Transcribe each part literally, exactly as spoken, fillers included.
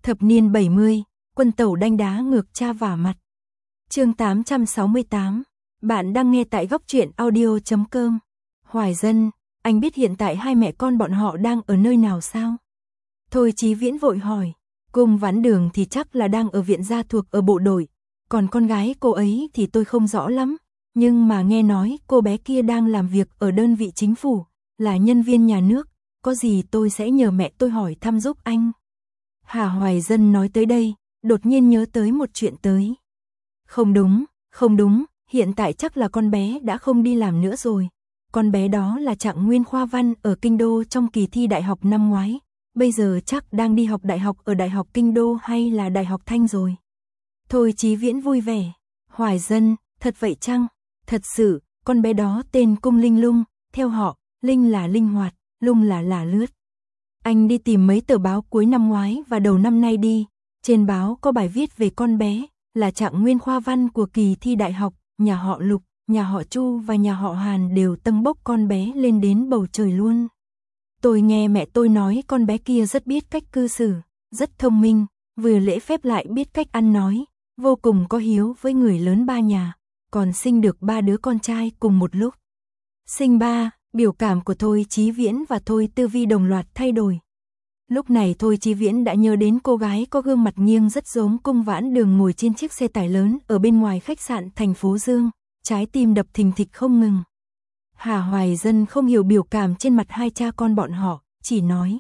Thập niên bảy mươi, quân tẩu đanh đá ngược cha vả mặt. Chương tám trăm sáu mươi tám. Bạn đang nghe tại góc truyện audio chấm com. Hoài Dân, anh biết hiện tại hai mẹ con bọn họ đang ở nơi nào sao? Thôi Chí Viễn vội hỏi. Cung Vãn Đường thì chắc là đang ở viện gia thuộc ở bộ đội, còn con gái cô ấy thì tôi không rõ lắm, nhưng mà nghe nói cô bé kia đang làm việc ở đơn vị chính phủ, là nhân viên nhà nước, có gì tôi sẽ nhờ mẹ tôi hỏi thăm giúp anh. Hà Hoài Dân nói tới đây, đột nhiên nhớ tới một chuyện tới. Không đúng, không đúng, hiện tại chắc là con bé đã không đi làm nữa rồi. Con bé đó là Trạng Nguyên Khoa Văn ở Kinh Đô trong kỳ thi đại học năm ngoái. Bây giờ chắc đang đi học đại học ở Đại học Kinh Đô hay là Đại học Thanh rồi. Thôi Chí Viễn vui vẻ. Hoài Dân, thật vậy chăng? Thật sự, con bé đó tên Cung Linh Lung, theo họ, Linh là linh hoạt, Lung là là lướt. Anh đi tìm mấy tờ báo cuối năm ngoái và đầu năm nay đi. Trên báo có bài viết về con bé, là Trạng Nguyên Khoa Văn của kỳ thi đại học, nhà họ Lục, nhà họ Chu và nhà họ Hàn đều tâng bốc con bé lên đến bầu trời luôn. Tôi nghe mẹ tôi nói con bé kia rất biết cách cư xử, rất thông minh, vừa lễ phép lại biết cách ăn nói, vô cùng có hiếu với người lớn ba nhà, còn sinh được ba đứa con trai cùng một lúc. Sinh ba, biểu cảm của Thôi Chí Viễn và Thôi Tư Vi đồng loạt thay đổi. Lúc này Thôi Chí Viễn đã nhớ đến cô gái có gương mặt nghiêng rất giống Cung Vãn Đường ngồi trên chiếc xe tải lớn ở bên ngoài khách sạn thành phố Dương, trái tim đập thình thịch không ngừng. Hà Hoài Dân không hiểu biểu cảm trên mặt hai cha con bọn họ, chỉ nói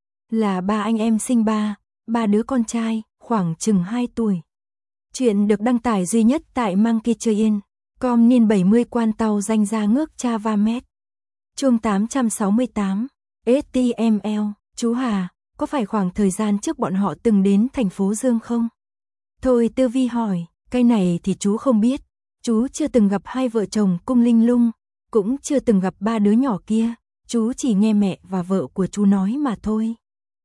là ba anh em sinh ba, ba đứa con trai, khoảng chừng hai tuổi. Chuyện được đăng tải duy nhất tại Monkey Train, com niên bảy mươi quan tàu danh ra ngước cha va mét. Chương tám trăm sáu mươi tám, ét tê em lờ, chú Hà, có phải khoảng thời gian trước bọn họ từng đến thành phố Dương không? Thôi Tư Vi hỏi, cái này thì chú không biết, chú chưa từng gặp hai vợ chồng Cung Linh Lung, cũng chưa từng gặp ba đứa nhỏ kia, chú chỉ nghe mẹ và vợ của chú nói mà thôi.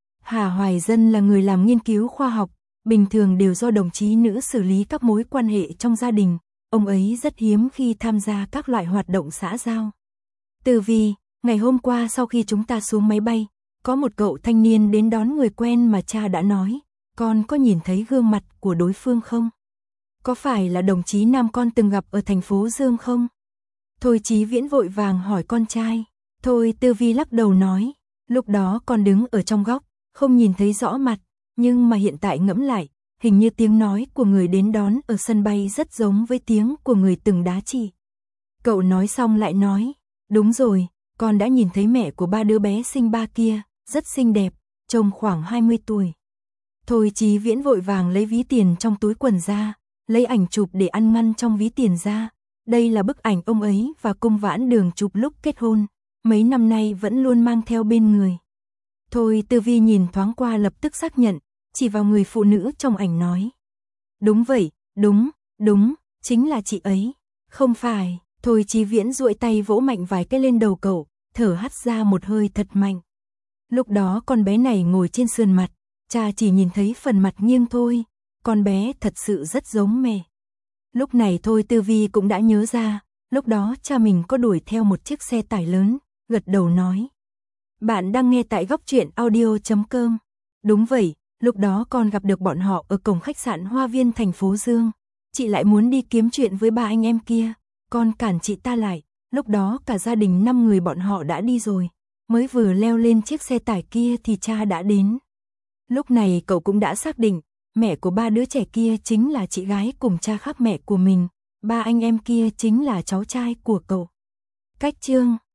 Hà Hoài Dân là người làm nghiên cứu khoa học, bình thường đều do đồng chí nữ xử lý các mối quan hệ trong gia đình, ông ấy rất hiếm khi tham gia các loại hoạt động xã giao. Từ vì, ngày hôm qua sau khi chúng ta xuống máy bay, có một cậu thanh niên đến đón người quen mà cha đã nói, con có nhìn thấy gương mặt của đối phương không? Có phải là đồng chí nam con từng gặp ở thành phố Dương không? Thôi Chí Viễn vội vàng hỏi con trai. Thôi Tư Vi lắc đầu nói, lúc đó con đứng ở trong góc, không nhìn thấy rõ mặt, nhưng mà hiện tại ngẫm lại, hình như tiếng nói của người đến đón ở sân bay rất giống với tiếng của người từng đá chị. Cậu nói xong lại nói, đúng rồi, con đã nhìn thấy mẹ của ba đứa bé sinh ba kia, rất xinh đẹp, trông khoảng hai mươi tuổi. Thôi Chí Viễn vội vàng lấy ví tiền trong túi quần ra, lấy ảnh chụp để ăn ngăn trong ví tiền ra. Đây là bức ảnh ông ấy và Cung Vãn Đường chụp lúc kết hôn, mấy năm nay vẫn luôn mang theo bên người. Thôi Tư Vi nhìn thoáng qua lập tức xác nhận, chỉ vào người phụ nữ trong ảnh nói. Đúng vậy, đúng, đúng, chính là chị ấy. Không phải, Thôi Chí Viễn duỗi tay vỗ mạnh vài cái lên đầu cậu, thở hắt ra một hơi thật mạnh. Lúc đó con bé này ngồi trên sườn mặt, cha chỉ nhìn thấy phần mặt nghiêng thôi, con bé thật sự rất giống mẹ. Lúc này Thôi Tư Vi cũng đã nhớ ra, lúc đó cha mình có đuổi theo một chiếc xe tải lớn, gật đầu nói. Bạn đang nghe tại góc truyện audio chấm com. Đúng vậy, lúc đó con gặp được bọn họ ở cổng khách sạn Hoa Viên thành phố Dương. Chị lại muốn đi kiếm chuyện với ba anh em kia, con cản chị ta lại, lúc đó cả gia đình năm người bọn họ đã đi rồi, mới vừa leo lên chiếc xe tải kia thì cha đã đến. Lúc này cậu cũng đã xác định, mẹ của ba đứa trẻ kia chính là chị gái cùng cha khác mẹ của mình, ba anh em kia chính là cháu trai của cậu. Cách chương